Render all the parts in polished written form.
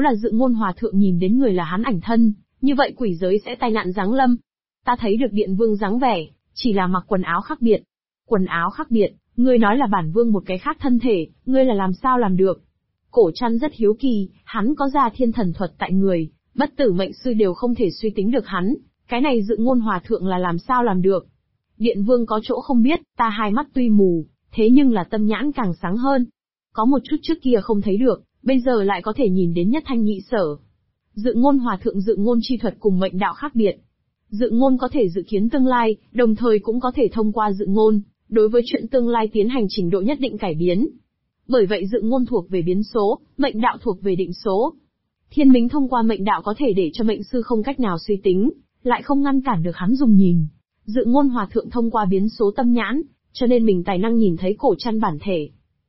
là Dự Ngôn Hòa Thượng nhìn đến người là hắn ảnh thân, như vậy quỷ giới sẽ tai nạn giáng lâm. Ta thấy được Điện Vương dáng vẻ, chỉ là mặc quần áo khác biệt. Quần áo khác biệt, ngươi nói là bản vương một cái khác thân thể, ngươi là làm sao làm được? Cổ Trăn rất hiếu kỳ, hắn có ra thiên thần thuật tại người, bất tử mệnh sư đều không thể suy tính được hắn, cái này Dự Ngôn Hòa Thượng là làm sao làm được? Điện Vương có chỗ không biết, ta hai mắt tuy mù, thế nhưng là tâm nhãn càng sáng hơn. Có một chút trước kia không thấy được, bây giờ lại có thể nhìn đến nhất thanh nhị sở. Dự Ngôn Hòa Thượng dự ngôn chi thuật cùng mệnh đạo khác biệt. Dự ngôn có thể dự kiến tương lai, đồng thời cũng có thể thông qua dự ngôn, đối với chuyện tương lai tiến hành trình độ nhất định cải biến. Bởi vậy dự ngôn thuộc về biến số, mệnh đạo thuộc về định số. Thiên Minh thông qua mệnh đạo có thể để cho mệnh sư không cách nào suy tính, lại không ngăn cản được hắn dùng nhìn. Dự Ngôn Hòa Thượng thông qua biến số tâm nhãn, cho nên mình tài năng nhìn thấy Cổ Trăn bản thể.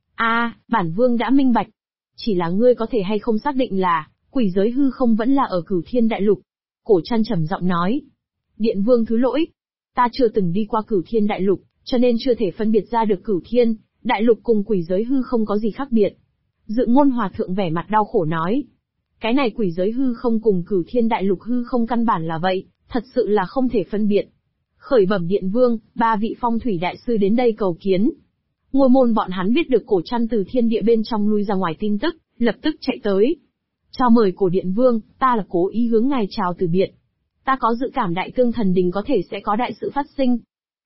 Bản vương đã minh bạch. Chỉ là ngươi có thể hay không xác định là, quỷ giới hư không vẫn là ở Cửu Thiên Đại Lục. Cổ Trăn trầm giọng nói. Điện Vương thứ lỗi. Ta chưa từng đi qua Cửu Thiên Đại Lục, cho nên chưa thể phân biệt ra được Cửu Thiên Đại Lục cùng quỷ giới hư không có gì khác biệt. Dự Ngôn Hòa Thượng vẻ mặt đau khổ nói. Cái này quỷ giới hư không cùng Cửu Thiên Đại Lục hư không căn bản là vậy, thật sự là không thể phân biệt. Khởi bẩm Điện Vương, 3 vị phong thủy đại sư đến đây cầu kiến. Ngôi môn bọn hắn biết được Cổ Trăn từ thiên địa bên trong lui ra ngoài tin tức, lập tức chạy tới. Chào mời Cổ Điện Vương, ta là cố ý hướng ngài chào từ biệt. Ta có dự cảm Đại Tương Thần Đình có thể sẽ có đại sự phát sinh.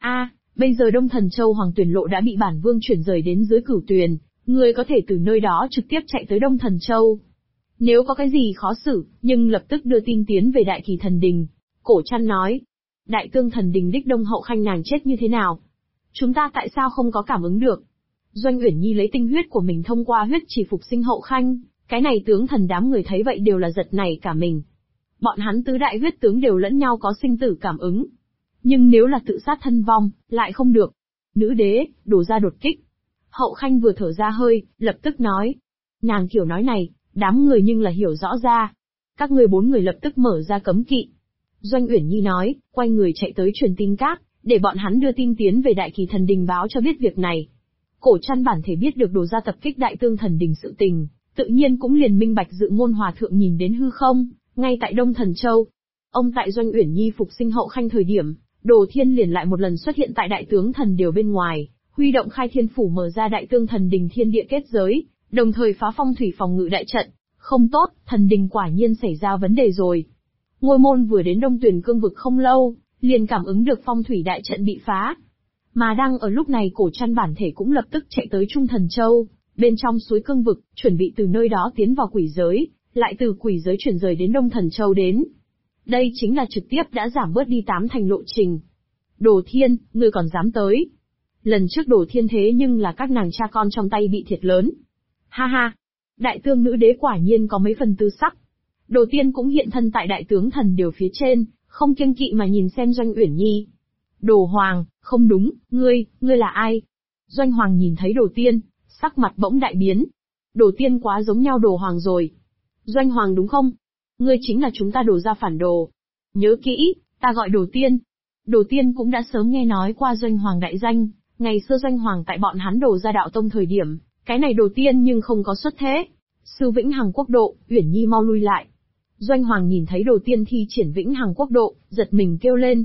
Bây giờ Đông Thần Châu Hoàng Tuyển Lộ đã bị bản vương chuyển rời đến dưới Cửu Tuyền, ngươi có thể từ nơi đó trực tiếp chạy tới Đông Thần Châu. Nếu có cái gì khó xử, nhưng lập tức đưa tin tiến về Đại Kỳ Thần Đình. Cổ Trăn nói. Đại Tương Thần Đình đích Đông Hậu Khanh nàng chết như thế nào? Chúng ta tại sao không có cảm ứng được? Doanh Uyển Nhi lấy tinh huyết của mình thông qua huyết chỉ phục sinh Hậu Khanh, cái này tướng thần đám người thấy vậy đều là giật nảy cả mình. Bọn hắn tứ đại huyết tướng đều lẫn nhau có sinh tử cảm ứng. Nhưng nếu là tự sát thân vong, lại không được. Nữ đế, đổ ra đột kích. Hậu Khanh vừa thở ra hơi, lập tức nói. Nàng kiểu nói này, đám người nhưng là hiểu rõ ra. Các ngươi 4 người lập tức mở ra cấm kỵ. Doanh Uyển Nhi nói, quay người chạy tới truyền tin các, để bọn hắn đưa tin tiến về Đại Kỳ Thần Đình báo cho biết việc này. Cổ Trăn bản thể biết được đổ ra tập kích Đại Tương Thần Đình sự tình, tự nhiên cũng liền minh bạch Dự Ngôn Hòa Thượng nhìn đến hư không, ngay tại Đông Thần Châu. Ông tại Doanh Uyển Nhi phục sinh Hậu Khanh thời điểm, Đồ Thiên liền lại một lần xuất hiện tại Đại Tướng Thần Điều bên ngoài, huy động Khai Thiên Phủ mở ra Đại Tương Thần Đình thiên địa kết giới, đồng thời phá phong thủy phòng ngự đại trận. Không tốt, thần đình quả nhiên xảy ra vấn đề rồi. Ngôi môn vừa đến Đông Tuyền cương vực không lâu, liền cảm ứng được phong thủy đại trận bị phá. Mà đang ở lúc này Cổ Trăn bản thể cũng lập tức chạy tới Trung Thần Châu, bên trong suối cương vực, chuẩn bị từ nơi đó tiến vào quỷ giới, lại từ quỷ giới chuyển rời đến Đông Thần Châu đến. Đây chính là trực tiếp đã giảm bớt đi 8 thành lộ trình. Đồ Thiên, ngươi còn dám tới. Lần trước Đồ Thiên thế nhưng là các nàng cha con trong tay bị thiệt lớn. Ha ha, Đại Tương nữ đế quả nhiên có mấy phần tư sắc. Đồ Tiên cũng hiện thân tại Đại Tướng Thần Điều phía trên, không kiêng kỵ mà nhìn xem Doanh Uyển Nhi. Đồ Hoàng, không đúng, ngươi là ai? Doanh Hoàng nhìn thấy Đồ Tiên, sắc mặt bỗng đại biến. Đồ Tiên quá giống nhau Đồ Hoàng rồi. Doanh Hoàng đúng không? Ngươi chính là chúng ta Đồ gia phản đồ. Nhớ kỹ, ta gọi Đồ Tiên. Đồ Tiên cũng đã sớm nghe nói qua Doanh Hoàng đại danh, ngày xưa Doanh Hoàng tại bọn hắn Đồ gia đạo tông thời điểm, cái này Đồ Tiên nhưng không có xuất thế. Sư Vĩnh Hằng quốc độ, Uyển Nhi mau lui lại. Doanh Hoàng nhìn thấy Đồ Tiên thi triển Vĩnh Hằng quốc độ, giật mình kêu lên.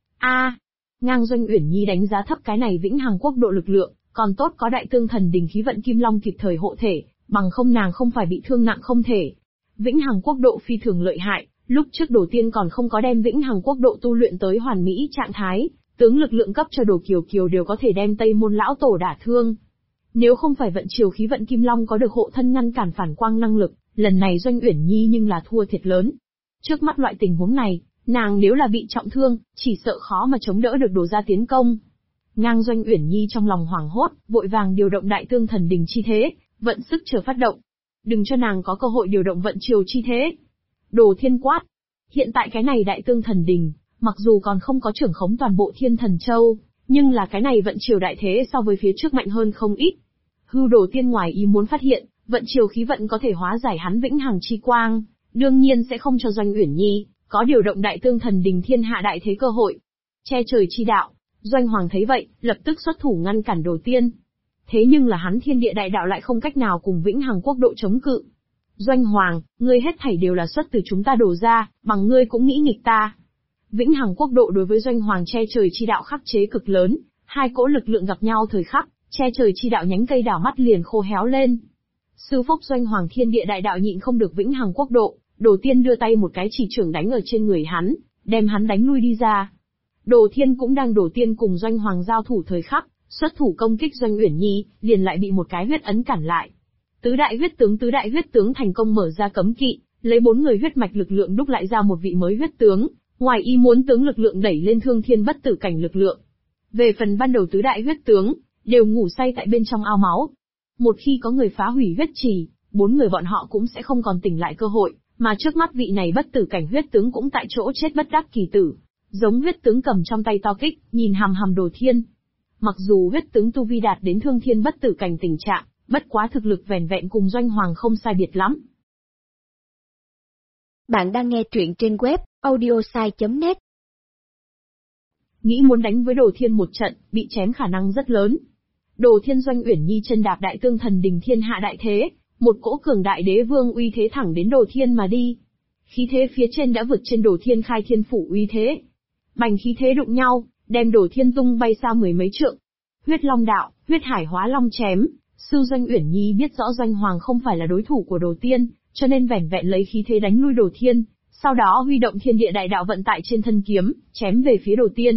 Ngang Doanh Uyển Nhi đánh giá thấp cái này Vĩnh Hằng quốc độ lực lượng, còn tốt có Đại Tương Thần Đình khí vận Kim Long kịp thời hộ thể, bằng không nàng không phải bị thương nặng không thể. Vĩnh Hằng quốc độ phi thường lợi hại, lúc trước Đồ Tiên còn không có đem Vĩnh Hằng quốc độ tu luyện tới hoàn mỹ trạng thái, tướng lực lượng cấp cho Đồ Kiều Kiều đều có thể đem Tây Môn lão tổ đả thương. Nếu không phải vận chiều khí vận Kim Long có được hộ thân ngăn cản phản quang năng lực, lần này Doanh Uyển Nhi nhưng là thua thiệt lớn. Trước mắt loại tình huống này, nàng nếu là bị trọng thương, chỉ sợ khó mà chống đỡ được Đồ gia tiến công. Ngang Doanh Uyển Nhi trong lòng hoảng hốt, vội vàng điều động Đại Tương Thần Đình chi thế, vận sức chờ phát động. Đừng cho nàng có cơ hội điều động vận chiều chi thế. Đồ Thiên quát. Hiện tại cái này Đại Tương Thần Đình, mặc dù còn không có trưởng khống toàn bộ Thiên Thần Châu, nhưng là cái này vận chiều đại thế so với phía trước mạnh hơn không ít. Hưu Đồ Tiên ngoài ý muốn phát hiện, vận chiều khí vận có thể hóa giải hắn Vĩnh Hằng chi quang, đương nhiên sẽ không cho Doanh Uyển Nhi có điều động Đại Tương Thần Đình thiên hạ đại thế cơ hội. Che trời chi đạo, Doanh Hoàng thấy vậy, lập tức xuất thủ ngăn cản Đồ Tiên. Thế nhưng là hắn thiên địa đại đạo lại không cách nào cùng Vĩnh Hằng quốc độ chống cự. Doanh Hoàng, ngươi hết thảy đều là xuất từ chúng ta đổ ra, bằng ngươi cũng nghĩ nghịch ta. Vĩnh Hằng Quốc độ đối với Doanh Hoàng che trời chi đạo khắc chế cực lớn, hai cỗ lực lượng gặp nhau thời khắc, che trời chi đạo nhánh cây đảo mắt liền khô héo lên. Sư phúc Doanh Hoàng thiên địa đại đạo nhịn không được Vĩnh Hằng Quốc độ, Đồ Tiên đưa tay một cái chỉ trưởng đánh ở trên người hắn, đem hắn đánh lui đi ra. Đồ Thiên cũng đang Đồ Tiên cùng Doanh Hoàng giao thủ thời khắc, xuất thủ công kích Doanh Uyển Nhi, liền lại bị một cái huyết ấn cản lại. Tứ đại huyết tướng thành công mở ra cấm kỵ, lấy 4 người huyết mạch lực lượng đúc lại ra một vị mới huyết tướng, ngoài ý muốn tướng lực lượng đẩy lên thương thiên bất tử cảnh lực lượng. Về phần ban đầu tứ đại huyết tướng, đều ngủ say tại bên trong ao máu. Một khi có người phá hủy huyết trì, 4 người bọn họ cũng sẽ không còn tỉnh lại cơ hội, mà trước mắt vị này bất tử cảnh huyết tướng cũng tại chỗ chết bất đắc kỳ tử. Giống huyết tướng cầm trong tay to kích, nhìn hằm hằm Đồ Thiên. Mặc dù huyết tướng tu vi đạt đến thương thiên bất tử cảnh tình trạng, bất quá thực lực vẻn vẹn cùng Doanh Hoàng không sai biệt lắm. Bạn đang nghe truyện trên web audiosai.net. Nghĩ muốn đánh với Đồ Thiên một trận, bị chém khả năng rất lớn. Đồ Thiên Doanh Uyển Nhi chân đạp đại tương thần đình thiên hạ đại thế, một cỗ cường đại đế vương uy thế thẳng đến Đồ Thiên mà đi. Khí thế phía trên đã vượt trên Đồ Thiên khai thiên phủ uy thế. Bành khí thế đụng nhau, đem Đồ Thiên tung bay xa mười mấy trượng. Huyết Long đạo, huyết hải hóa long chém. Sư Doanh Uyển Nhi biết rõ Doanh Hoàng không phải là đối thủ của Đồ Tiên, cho nên vẻn vẹn lấy khí thế đánh lui Đồ Thiên, sau đó huy động thiên địa đại đạo vận tại trên thân kiếm, chém về phía Đồ Tiên.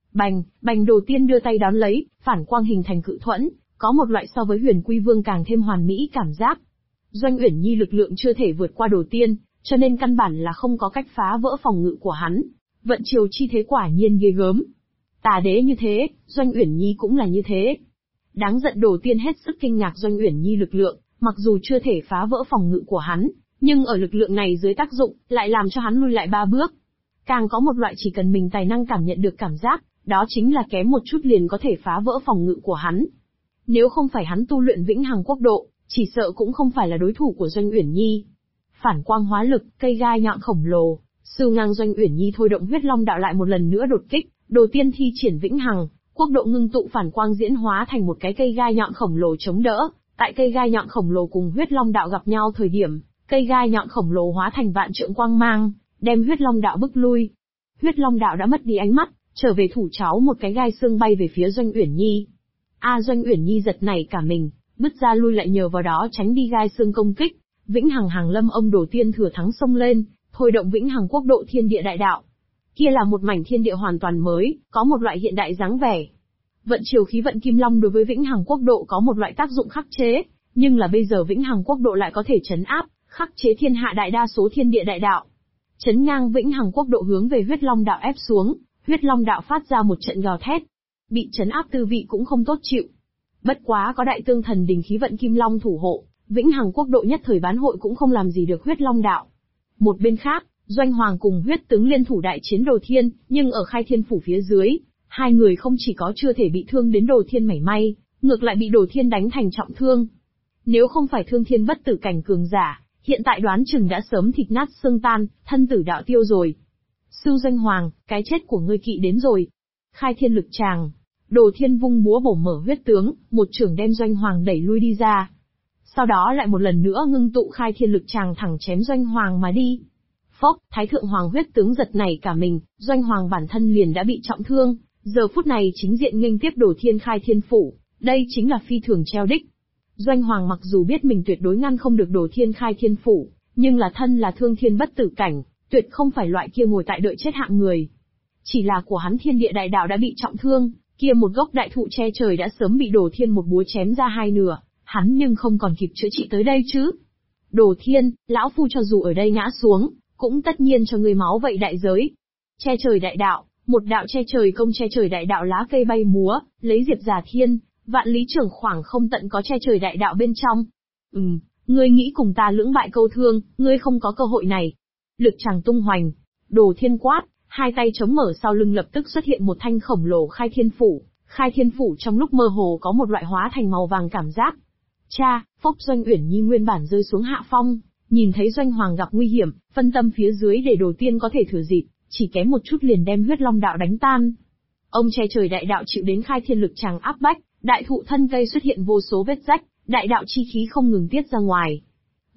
Bành Đồ Tiên đưa tay đón lấy, phản quang hình thành cự thuẫn, có một loại so với Huyền Quy Vương càng thêm hoàn mỹ cảm giác. Doanh Uyển Nhi lực lượng chưa thể vượt qua Đồ Tiên, cho nên căn bản là không có cách phá vỡ phòng ngự của hắn. Vận chiều chi thế quả nhiên ghê gớm. Tà đế như thế, Doanh Uyển Nhi cũng là như thế. Đáng giận Đồ Tiên hết sức kinh ngạc Doanh Uyển Nhi lực lượng, mặc dù chưa thể phá vỡ phòng ngự của hắn, nhưng ở lực lượng này dưới tác dụng, lại làm cho hắn lui lại 3 bước. Càng có một loại chỉ cần mình tài năng cảm nhận được cảm giác, đó chính là kém một chút liền có thể phá vỡ phòng ngự của hắn. Nếu không phải hắn tu luyện Vĩnh Hằng Quốc độ, chỉ sợ cũng không phải là đối thủ của Doanh Uyển Nhi. Phản quang hóa lực, cây gai nhọn khổng lồ, sư ngang Doanh Uyển Nhi thôi động huyết long đạo lại một lần nữa đột kích, Đồ Tiên thi triển Vĩnh Hằng Quốc độ ngưng tụ phản quang diễn hóa thành một cái cây gai nhọn khổng lồ chống đỡ. Tại cây gai nhọn khổng lồ cùng huyết long đạo gặp nhau thời điểm, cây gai nhọn khổng lồ hóa thành vạn trượng quang mang, đem huyết long đạo bức lui. Huyết long đạo đã mất đi ánh mắt, trở về thủ cháu một cái gai xương bay về phía Doanh Uyển Nhi. Doanh Uyển Nhi giật nảy cả mình, bứt ra lui lại nhờ vào đó tránh đi gai xương công kích. Vĩnh Hằng Hàng Lâm ông Đồ Tiên thừa thắng xông lên, thôi động Vĩnh Hằng Quốc độ thiên địa đại đạo. Kia là một mảnh thiên địa hoàn toàn mới, có một loại hiện đại dáng vẻ. Vận chiều khí vận Kim Long đối với Vĩnh Hằng Quốc độ có một loại tác dụng khắc chế, nhưng là bây giờ Vĩnh Hằng Quốc độ lại có thể trấn áp, khắc chế thiên hạ đại đa số thiên địa đại đạo. Chấn ngang Vĩnh Hằng Quốc độ hướng về huyết long đạo ép xuống, huyết long đạo phát ra một trận gào thét. Bị trấn áp tư vị cũng không tốt chịu. Bất quá có đại tương thần đình khí vận Kim Long thủ hộ, Vĩnh Hằng Quốc độ nhất thời bán hội cũng không làm gì được huyết long đạo. Một bên khác, Doanh Hoàng cùng huyết tướng liên thủ đại chiến Đồ Thiên, nhưng ở khai thiên phủ phía dưới, hai người không chỉ có chưa thể bị thương đến Đồ Thiên mảy may, ngược lại bị Đồ Thiên đánh thành trọng thương. Nếu không phải thương thiên bất tử cảnh cường giả, hiện tại đoán chừng đã sớm thịt nát xương tan, thân tử đạo tiêu rồi. Sư Doanh Hoàng, cái chết của ngươi kỵ đến rồi. Khai thiên lực tràng, Đồ Thiên vung búa bổ mở huyết tướng, một chưởng đem Doanh Hoàng đẩy lui đi ra. Sau đó lại một lần nữa ngưng tụ khai thiên lực tràng thẳng chém Doanh Hoàng mà đi. Phốc, Thái thượng hoàng huyết tướng giật nảy cả mình, Doanh Hoàng bản thân liền đã bị trọng thương, giờ phút này chính diện nghênh tiếp Đồ Thiên khai thiên phủ, đây chính là phi thường treo đích. Doanh Hoàng mặc dù biết mình tuyệt đối ngăn không được Đồ Thiên khai thiên phủ, nhưng là thân là thương thiên bất tử cảnh, tuyệt không phải loại kia ngồi tại đợi chết hạng người. Chỉ là của hắn thiên địa đại đạo đã bị trọng thương, kia một gốc đại thụ che trời đã sớm bị Đồ Thiên một búa chém ra hai nửa, hắn nhưng không còn kịp chữa trị tới đây chứ. Đồ Thiên, lão phu cho dù ở đây ngã xuống, cũng tất nhiên cho người máu vậy đại giới. Che trời đại đạo, một đạo che trời công che trời đại đạo lá cây bay múa, lấy diệp giả thiên, vạn lý trưởng khoảng không tận có che trời đại đạo bên trong. Ngươi nghĩ cùng ta lưỡng bại câu thương, ngươi không có cơ hội này. Lực tràng tung hoành, Đồ Thiên quát, hai tay chống mở sau lưng lập tức xuất hiện một thanh khổng lồ khai thiên phủ trong lúc mơ hồ có một loại hóa thành màu vàng cảm giác. Cha, phốc Doanh Uyển Nhi nguyên bản rơi xuống hạ phong, nhìn thấy Doanh Hoàng gặp nguy hiểm, phân tâm phía dưới để Đồ Tiên có thể thừa dịp, chỉ kém một chút liền đem huyết long đạo đánh tan. Ông che trời đại đạo chịu đến khai thiên lực tràng áp bách, đại thụ thân cây xuất hiện vô số vết rách, đại đạo chi khí không ngừng tiết ra ngoài.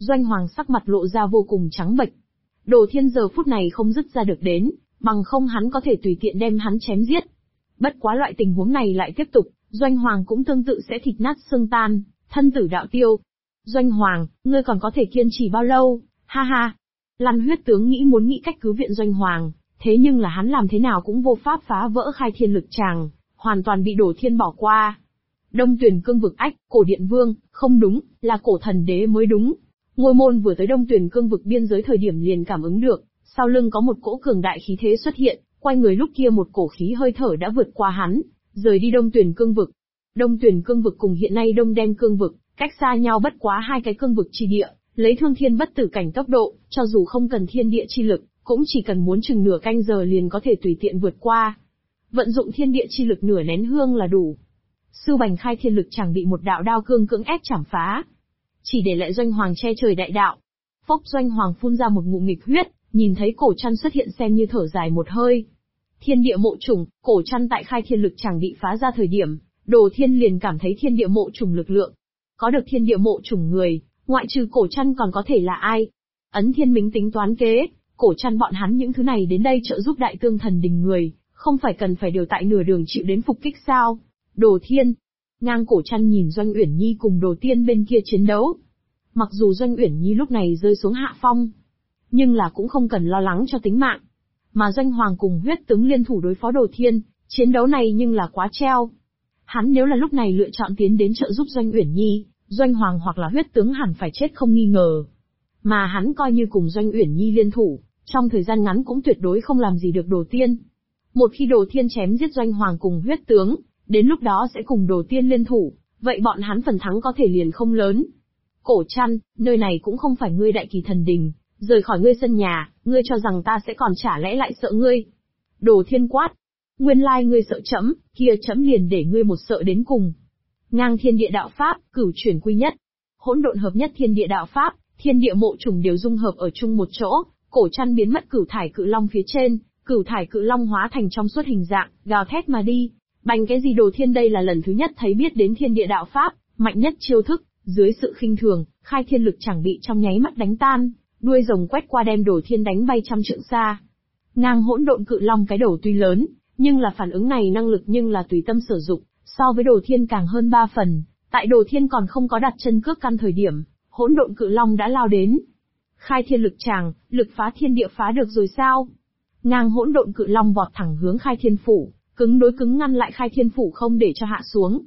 Doanh Hoàng sắc mặt lộ ra vô cùng trắng bệch. Đồ Thiên giờ phút này không dứt ra được đến, bằng không hắn có thể tùy tiện đem hắn chém giết. Bất quá loại tình huống này lại tiếp tục, Doanh Hoàng cũng tương tự sẽ thịt nát xương tan, thân tử đạo tiêu. Doanh Hoàng, ngươi còn có thể kiên trì bao lâu? Ha ha. Lăn Huyết tướng muốn nghĩ cách cứu viện Doanh Hoàng, thế nhưng là hắn làm thế nào cũng vô pháp phá vỡ khai thiên lực tràng, hoàn toàn bị Đồ Thiên bỏ qua. Đông Tuyền Cương vực ách, Cổ Điện Vương, không đúng, là Cổ Thần Đế mới đúng. Ngôi môn vừa tới Đông Tuyền Cương vực biên giới thời điểm liền cảm ứng được, sau lưng có một cỗ cường đại khí thế xuất hiện, quay người lúc kia một cổ khí hơi thở đã vượt qua hắn, rời đi Đông Tuyền Cương vực. Đông Tuyền Cương vực cùng hiện nay Đông Đen Cương vực, cách xa nhau bất quá hai cái cương vực chi địa, lấy thương thiên bất tử cảnh tốc độ, cho dù không cần thiên địa chi lực, cũng chỉ cần muốn chừng nửa canh giờ liền có thể tùy tiện vượt qua. Vận dụng thiên địa chi lực nửa nén hương là đủ. Sư Bành khai thiên lực chẳng bị một đạo đao cương cưỡng ép chảm phá, chỉ để lại Doanh Hoàng che trời đại đạo. Phốc, Doanh Hoàng phun ra một ngụm nghịch huyết, nhìn thấy cổ trăn xuất hiện xem như thở dài một hơi. Thiên địa mộ trùng, cổ trăn tại khai thiên lực chẳng bị phá ra thời điểm, Đồ Thiên liền cảm thấy thiên địa mộ trùng lực lượng. Có được thiên địa mộ trùng người, ngoại trừ cổ trăn còn có thể là ai? Ấn Thiên Minh tính toán kế, cổ trăn bọn hắn những thứ này đến đây trợ giúp Đại Tương Thần Đình người, không phải cần phải đều tại nửa đường chịu đến phục kích sao? Đồ Thiên. Ngang cổ trăn nhìn Doanh Uyển Nhi cùng Đồ Tiên bên kia chiến đấu. Mặc dù Doanh Uyển Nhi lúc này rơi xuống hạ phong, nhưng là cũng không cần lo lắng cho tính mạng. Mà Doanh Hoàng cùng Huyết tướng liên thủ đối phó Đồ Thiên, chiến đấu này nhưng là quá treo. Hắn nếu là lúc này lựa chọn tiến đến trợ giúp Doanh Uyển Nhi, Doanh Hoàng hoặc là Huyết tướng hẳn phải chết không nghi ngờ. Mà hắn coi như cùng Doanh Uyển Nhi liên thủ, trong thời gian ngắn cũng tuyệt đối không làm gì được Đồ Tiên. Một khi Đồ Thiên chém giết Doanh Hoàng cùng Huyết tướng, đến lúc đó sẽ cùng Đồ Tiên liên thủ, vậy bọn hắn phần thắng có thể liền không lớn. Cổ Trăn, nơi này cũng không phải ngươi Đại Kỳ Thần Đình, rời khỏi ngươi sân nhà, ngươi cho rằng ta sẽ còn chả lẽ lại sợ ngươi? Đồ Thiên quát, nguyên lai ngươi sợ trẫm, kia trẫm liền để ngươi một sợ đến cùng. Ngang thiên địa đạo pháp, cửu chuyển quy nhất, hỗn độn hợp nhất thiên địa đạo pháp, thiên địa mộ trùng đều dung hợp ở chung một chỗ. Cổ Trăn biến mất cửu thải cự long phía trên, cửu thải cự long hóa thành trong suốt hình dạng, gào thét mà đi. Bành cái gì Đồ Thiên đây là lần thứ nhất thấy biết đến thiên địa đạo pháp, mạnh nhất chiêu thức, dưới sự khinh thường, khai thiên lực chẳng bị trong nháy mắt đánh tan, đuôi rồng quét qua đem Đồ Thiên đánh bay trăm trượng xa. Ngang hỗn độn cự long cái đầu tuy lớn, nhưng là phản ứng này năng lực nhưng là tùy tâm sử dụng, so với Đồ Thiên càng hơn 3 phần. Tại Đồ Thiên còn không có đặt chân cước căn thời điểm, hỗn độn cự long đã lao đến. Khai thiên lực tràng, lực phá thiên địa phá được rồi sao? Ngang hỗn độn cự long vọt thẳng hướng khai thiên phủ, cứng đối cứng ngăn lại khai thiên phủ không để cho hạ xuống.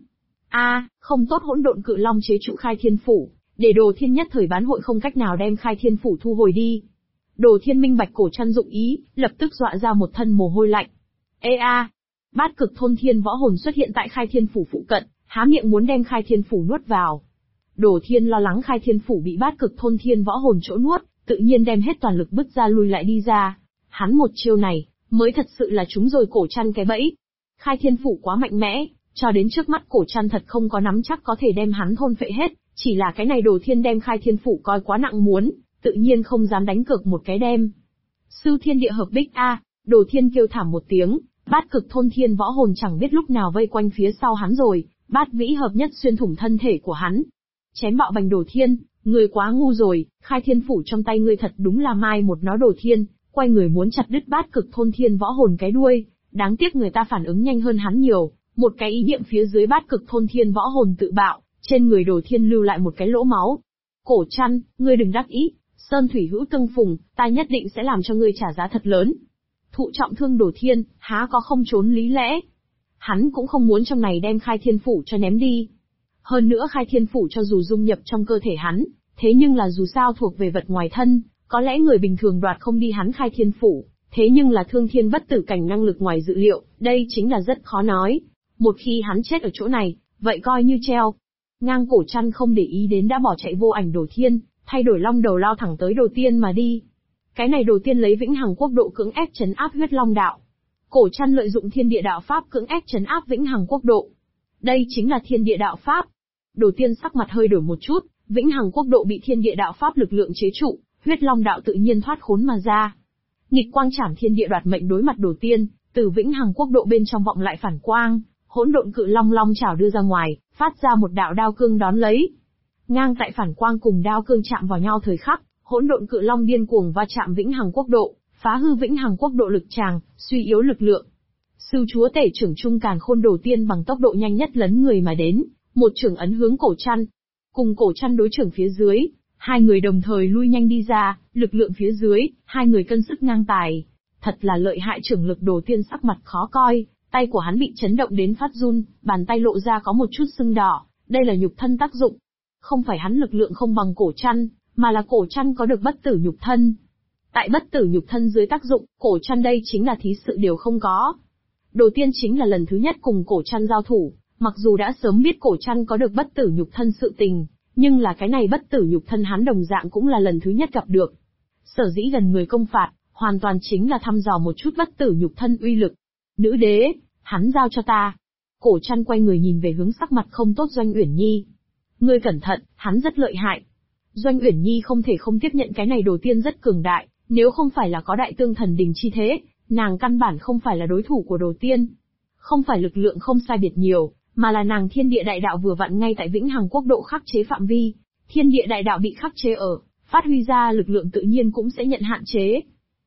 Không tốt, hỗn độn cự long chế trụ khai thiên phủ, để Đồ Thiên nhất thời bán hội không cách nào đem khai thiên phủ thu hồi đi. Đồ Thiên minh bạch Cổ Trăn dụng ý, lập tức dọa ra một thân mồ hôi lạnh. Bát cực thôn thiên võ hồn xuất hiện tại khai thiên phủ phụ cận, há miệng muốn đem khai thiên phủ nuốt vào. Đồ Thiên lo lắng khai thiên phủ bị bát cực thôn thiên võ hồn chỗ nuốt, tự nhiên đem hết toàn lực bứt ra lui lại đi ra. Hắn một chiêu này, mới thật sự là trúng rồi Cổ Trăn cái bẫy. Khai thiên phủ quá mạnh mẽ, cho đến trước mắt Cổ Trăn thật không có nắm chắc có thể đem hắn thôn phệ hết, chỉ là cái này Đồ Thiên đem khai thiên phủ coi quá nặng muốn, tự nhiên không dám đánh cược một cái đem. Sư thiên địa hợp bích Đồ Thiên kêu thảm một tiếng, bát cực thôn thiên võ hồn chẳng biết lúc nào vây quanh phía sau hắn rồi, bát vĩ hợp nhất xuyên thủng thân thể của hắn. Chém bạo bành Đồ Thiên, ngươi quá ngu rồi, khai thiên phủ trong tay ngươi thật đúng là mai một nó. Đồ Thiên, quay người muốn chặt đứt bát cực thôn thiên võ hồn cái đuôi, đáng tiếc người ta phản ứng nhanh hơn hắn nhiều, một cái ý niệm phía dưới bát cực thôn thiên võ hồn tự bạo, trên người Đồ Thiên lưu lại một cái lỗ máu. Cổ Trăn, ngươi đừng đắc ý, sơn thủy hữu tương phùng, ta nhất định sẽ làm cho ngươi trả giá thật lớn. Thụ trọng thương Đồ Thiên, há có không trốn lý lẽ. Hắn cũng không muốn trong này đem khai thiên phủ cho ném đi. Hơn nữa khai thiên phủ cho dù dung nhập trong cơ thể hắn, thế nhưng là dù sao thuộc về vật ngoài thân, có lẽ người bình thường đoạt không đi hắn khai thiên phủ, thế nhưng là thương thiên bất tử cảnh năng lực ngoài dự liệu, đây chính là rất khó nói. Một khi hắn chết ở chỗ này, vậy coi như treo. Ngang Cổ Trăn không để ý đến đã bỏ chạy vô ảnh Đồ Thiên, thay đổi long đầu lao thẳng tới Đồ Tiên mà đi. Cái này Đồ Tiên lấy vĩnh hằng quốc độ cưỡng ép trấn áp huyết long đạo. Cổ Trăn lợi dụng thiên địa đạo pháp cưỡng ép trấn áp vĩnh hằng quốc độ. Đây chính là thiên địa đạo pháp. Đồ Tiên sắc mặt hơi đổi một chút, vĩnh hằng quốc độ bị thiên địa đạo pháp lực lượng chế trụ, huyết long đạo tự nhiên thoát khốn mà ra. Nghịch quang trảm thiên địa đoạt mệnh đối mặt Đồ Tiên, từ vĩnh hằng quốc độ bên trong vọng lại phản quang, hỗn độn cự long long chảo đưa ra ngoài, phát ra một đạo đao cương đón lấy. Ngang tại phản quang cùng đao cương chạm vào nhau thời khắc, hỗn độn cự long điên cuồng va chạm vĩnh hằng quốc độ, phá hư vĩnh hằng quốc độ lực tràng, suy yếu lực lượng. Sư chúa tể trưởng trung càn khôn đầu tiên bằng tốc độ nhanh nhất lấn người mà đến, một trưởng ấn hướng cổ chăn. Cùng cổ chăn đối trưởng phía dưới, hai người đồng thời lui nhanh đi ra, lực lượng phía dưới, hai người cân sức ngang tài. Thật là lợi hại. Trưởng lực đồ tiên sắc mặt khó coi, tay của hắn bị chấn động đến phát run, bàn tay lộ ra có một chút sưng đỏ, đây là nhục thân tác dụng. Không phải hắn lực lượng không bằng cổ chăn, mà là cổ chăn có được bất tử nhục thân. Tại bất tử nhục thân dưới tác dụng, cổ chăn đây chính là thí sự đều không có. Đồ tiên chính là lần thứ nhất cùng cổ chăn giao thủ, mặc dù đã sớm biết cổ chăn có được bất tử nhục thân sự tình, nhưng là cái này bất tử nhục thân hắn đồng dạng cũng là lần thứ nhất gặp được. Sở dĩ gần người công phạt, hoàn toàn chính là thăm dò một chút bất tử nhục thân uy lực. Nữ đế, hắn giao cho ta. Cổ chăn quay người nhìn về hướng sắc mặt không tốt Doanh Uyển Nhi. Ngươi cẩn thận, hắn rất lợi hại. Doanh Uyển Nhi không thể không tiếp nhận cái này đồ tiên rất cường đại, nếu không phải là có đại tương thần đình chi thế, nàng căn bản không phải là đối thủ của đồ tiên. Không phải lực lượng không sai biệt nhiều, mà là nàng thiên địa đại đạo vừa vặn ngay tại vĩnh hằng quốc độ khắc chế phạm vi. Thiên địa đại đạo bị khắc chế ở, phát huy ra lực lượng tự nhiên cũng sẽ nhận hạn chế.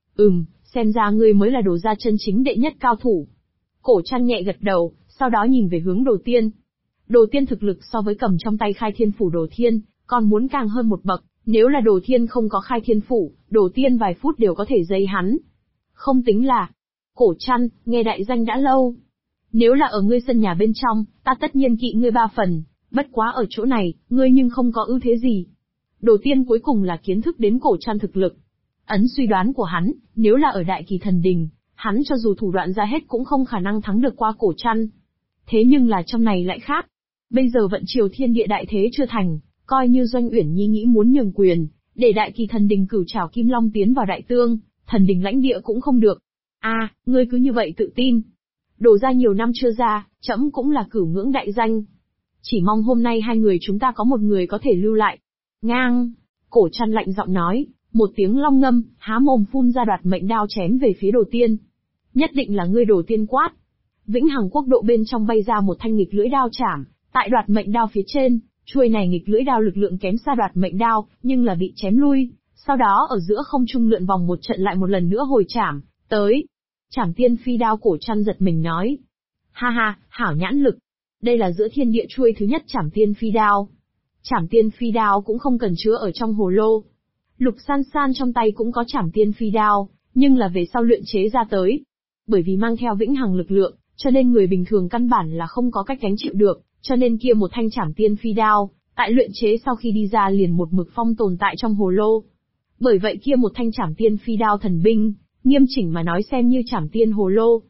Xem ra ngươi mới là đồ gia chân chính đệ nhất cao thủ. Cổ chăn nhẹ gật đầu, sau đó nhìn về hướng đồ tiên. Đồ tiên thực lực so với cầm trong tay khai thiên phủ đồ thiên, còn muốn càng hơn một bậc, nếu là đồ thiên không có khai thiên phủ, đồ tiên vài phút đều có thể dây hắn. Không tính là. Cổ chăn, nghe đại danh đã lâu. Nếu là ở ngươi sân nhà bên trong, ta tất nhiên kỵ ngươi 3 phần, bất quá ở chỗ này, ngươi nhưng không có ưu thế gì. Đồ tiên cuối cùng là kiến thức đến cổ chăn thực lực. Ấn suy đoán của hắn, nếu là ở đại kỳ thần đình, hắn cho dù thủ đoạn ra hết cũng không khả năng thắng được qua cổ chăn. Thế nhưng là trong này lại khác. Bây giờ vận triều thiên địa đại thế chưa thành, coi như Doanh Uyển Nhi nghĩ muốn nhường quyền, để đại kỳ thần đình cửu trảo kim long tiến vào đại tương, thần đình lãnh địa cũng không được. Ngươi cứ như vậy tự tin. Đồ ra nhiều năm chưa ra, trẫm cũng là cửu ngưỡng đại danh. Chỉ mong hôm nay hai người chúng ta có một người có thể lưu lại. Ngang! Cổ chăn lạnh giọng nói, một tiếng long ngâm, há mồm phun ra đoạt mệnh đao chém về phía đồ tiên. Nhất định là ngươi đồ tiên quát. Vĩnh hằng quốc độ bên trong bay ra một thanh nghịch lưỡi đao chảm, tại đoạt mệnh đao phía trên, chuôi này nghịch lưỡi đao lực lượng kém xa đoạt mệnh đao, nhưng là bị chém lui, sau đó ở giữa không trung lượn vòng một trận lại một lần nữa hồi chảm, tới. Chảm tiên phi đao. Cổ chăn giật mình nói. Ha, hảo nhãn lực. Đây là giữa thiên địa chuôi thứ nhất chảm tiên phi đao. Chảm tiên phi đao cũng không cần chứa ở trong hồ lô. Lục San San trong tay cũng có chảm tiên phi đao, nhưng là về sau luyện chế ra tới. Bởi vì mang theo vĩnh hằng lực lượng, cho nên người bình thường căn bản là không có cách gánh chịu được, cho nên kia một thanh chảm tiên phi đao, tại luyện chế sau khi đi ra liền một mực phong tồn tại trong hồ lô. Bởi vậy kia một thanh chảm tiên phi đao thần binh, nghiêm chỉnh mà nói xem như chảm tiên hồ lô.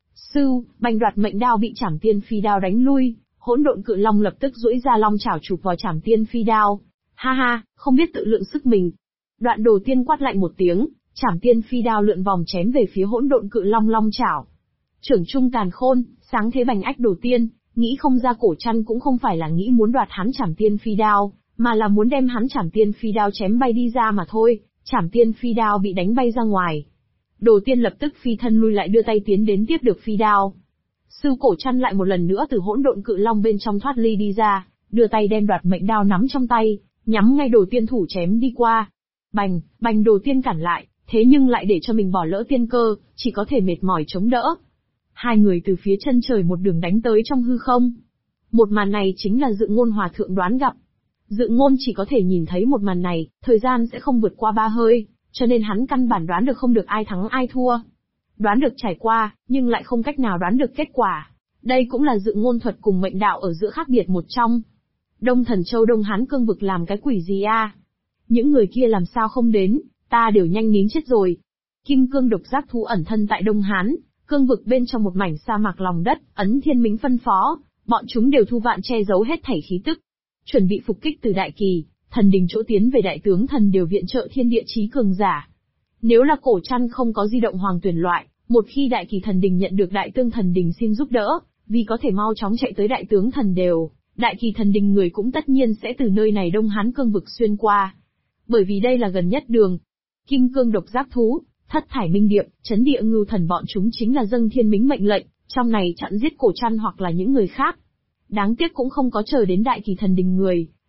Bành đoạt mệnh đao bị chảm tiên phi đao đánh lui, hỗn độn cự long lập tức duỗi ra long chảo chụp vào chảm tiên phi đao. Ha, không biết tự lượng sức mình. Đoạn đồ tiên quát lạnh một tiếng, chảm tiên phi đao lượn vòng chém về phía hỗn độn cự long long chảo. Trưởng trung càn khôn, sáng thế bành ách đồ tiên, nghĩ không ra cổ chăn cũng không phải là nghĩ muốn đoạt hắn chảm tiên phi đao, mà là muốn đem hắn chảm tiên phi đao chém bay đi ra mà thôi. Chảm tiên phi đao bị đánh bay ra ngoài. Đồ tiên lập tức phi thân lui lại đưa tay tiến đến tiếp được phi đao. Sư cổ chăn lại một lần nữa từ hỗn độn cự long bên trong thoát ly đi ra, đưa tay đem đoạt mệnh đao nắm trong tay, nhắm ngay đồ tiên thủ chém đi qua. Bành đồ tiên cản lại, thế nhưng lại để cho mình bỏ lỡ tiên cơ, chỉ có thể mệt mỏi chống đỡ. Hai người từ phía chân trời một đường đánh tới trong hư không. Một màn này chính là Dự Ngôn hòa thượng đoán gặp. Dự Ngôn chỉ có thể nhìn thấy một màn này, thời gian sẽ không vượt qua 3 hơi, cho nên hắn căn bản đoán được không được ai thắng ai thua. Đoán được trải qua, nhưng lại không cách nào đoán được kết quả. Đây cũng là Dự Ngôn thuật cùng mệnh đạo ở giữa khác biệt một trong. Đông Thần Châu Đông Hán cương vực làm cái quỷ gì a? Những người kia làm sao không đến, ta đều nhanh nín chết rồi. Kim cương độc giác thú ẩn thân tại Đông Hán, cương vực bên trong một mảnh sa mạc lòng đất, Ấn Thiên Mính phân phó, bọn chúng đều thu vạn che giấu hết thảy khí tức, chuẩn bị phục kích từ đại kỳ, thần đình chỗ tiến về đại tướng thần đều viện trợ thiên địa chí cường giả. Nếu là cổ chăn không có di động hoàng tuyển loại, một khi đại kỳ thần đình nhận được đại tương thần đình xin giúp đỡ, vì có thể mau chóng chạy tới đại tướng thần đều, đại kỳ thần đình người cũng tất nhiên sẽ từ nơi này Đông Hán cương vực xuyên qua. Bởi vì đây là gần nhất đường. Kim cương độc giác thú, thất thải minh điệp, chấn địa ngưu thần bọn chúng chính là dâng thiên mính mệnh lệnh, trong này chặn giết cổ chăn hoặc là những người khác. Đáng tiếc cũng không có chờ đến đại kỳ thần đình người,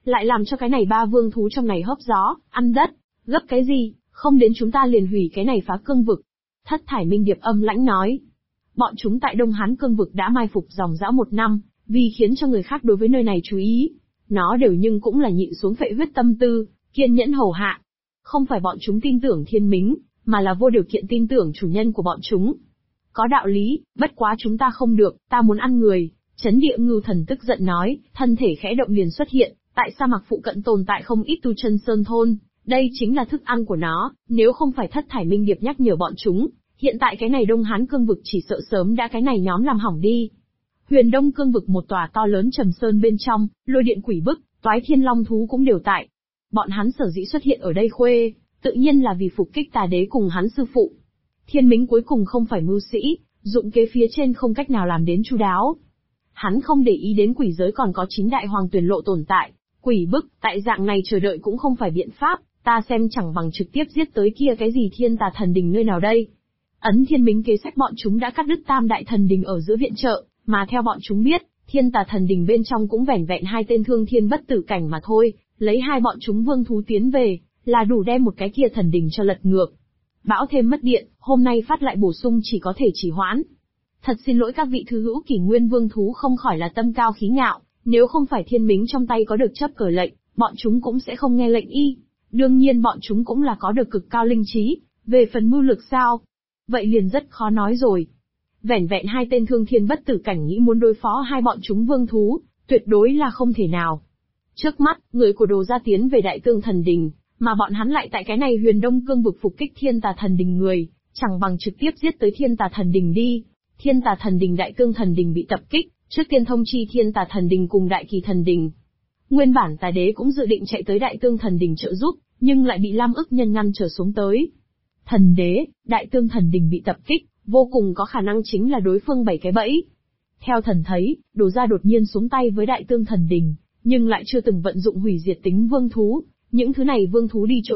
lại làm cho cái này 3 vương thú trong này hớp gió, ăn đất, gấp cái gì, không đến chúng ta liền hủy cái này phá cương vực. Thất thải minh điệp âm lãnh nói. Bọn chúng tại Đông Hán cương vực đã mai phục dòng dã 1 năm, vì khiến cho người khác đối với nơi này chú ý. Nó đều nhưng cũng là nhịn xuống phệ huyết tâm tư, kiên nhẫn hầu hạ. Không phải bọn chúng tin tưởng thiên mính, mà là vô điều kiện tin tưởng chủ nhân của bọn chúng. Có đạo lý, bất quá chúng ta không được, ta muốn ăn người. Chấn địa ngưu thần tức giận nói, thân thể khẽ động liền xuất hiện, tại sa mạc phụ cận tồn tại không ít tu chân sơn thôn, đây chính là thức ăn của nó, nếu không phải thất thải minh điệp nhắc nhở bọn chúng, hiện tại cái này Đông Hán cương vực chỉ sợ sớm đã cái này nhóm làm hỏng đi. Huyền Đông cương vực một tòa to lớn trầm sơn bên trong, lôi điện quỷ bức, toái thiên long thú cũng đều tại. Bọn hắn sở dĩ xuất hiện ở đây khuê, tự nhiên là vì phục kích tà đế cùng hắn sư phụ. Thiên mính cuối cùng không phải mưu sĩ, dụng kế phía trên không cách nào làm đến chu đáo. Hắn không để ý đến quỷ giới còn có 9 đại hoàng tuyển lộ tồn tại, quỷ bức, tại dạng này chờ đợi cũng không phải biện pháp, ta xem chẳng bằng trực tiếp giết tới kia cái gì thiên tà thần đình nơi nào đây. Ấn thiên mính kế sách bọn chúng đã cắt đứt tam đại thần đình ở giữa viện trợ, mà theo bọn chúng biết, thiên tà thần đình bên trong cũng vẻn vẹn 2 tên thương thiên bất tử cảnh mà thôi, lấy 2 bọn chúng vương thú tiến về, là đủ đem một cái kia thần đình cho lật ngược. Bão thêm mất điện, hôm nay phát lại bổ sung chỉ có thể trì hoãn. Thật xin lỗi các vị thư hữu kỷ nguyên vương thú không khỏi là tâm cao khí ngạo, nếu không phải thiên mính trong tay có được chấp cờ lệnh, bọn chúng cũng sẽ không nghe lệnh y. Đương nhiên bọn chúng cũng là có được cực cao linh trí, về phần mưu lực sao? Vậy liền rất khó nói rồi. Vẻn vẹn 2 tên thương thiên bất tử cảnh nghĩ muốn đối phó 2 bọn chúng vương thú, tuyệt đối là không thể nào. Trước mắt, người của Đồ gia tiến về Đại Tương Thần Đình, mà bọn hắn lại tại cái này Huyền Đông cương vực phục kích Thiên Tà Thần Đình người, chẳng bằng trực tiếp giết tới Thiên Tà Thần Đình đi. Thiên Tà Thần Đình Đại Tương Thần Đình bị tập kích, trước tiên thông chi Thiên Tà Thần Đình cùng Đại Kỳ Thần Đình. Nguyên bản Tà Đế cũng dự định chạy tới Đại Tương Thần Đình trợ giúp, nhưng lại bị Lam Ức Nhân ngăn trở xuống tới. Thần Đế, Đại Tương Thần Đình bị tập kích, vô cùng có khả năng chính là đối phương 7 cái bẫy. Theo thần thấy, Đồ gia đột nhiên xuống tay với Đại Tương Thần Đình, nhưng lại chưa từng vận dụng hủy diệt tính vương thú, những thứ này vương thú đi chỗ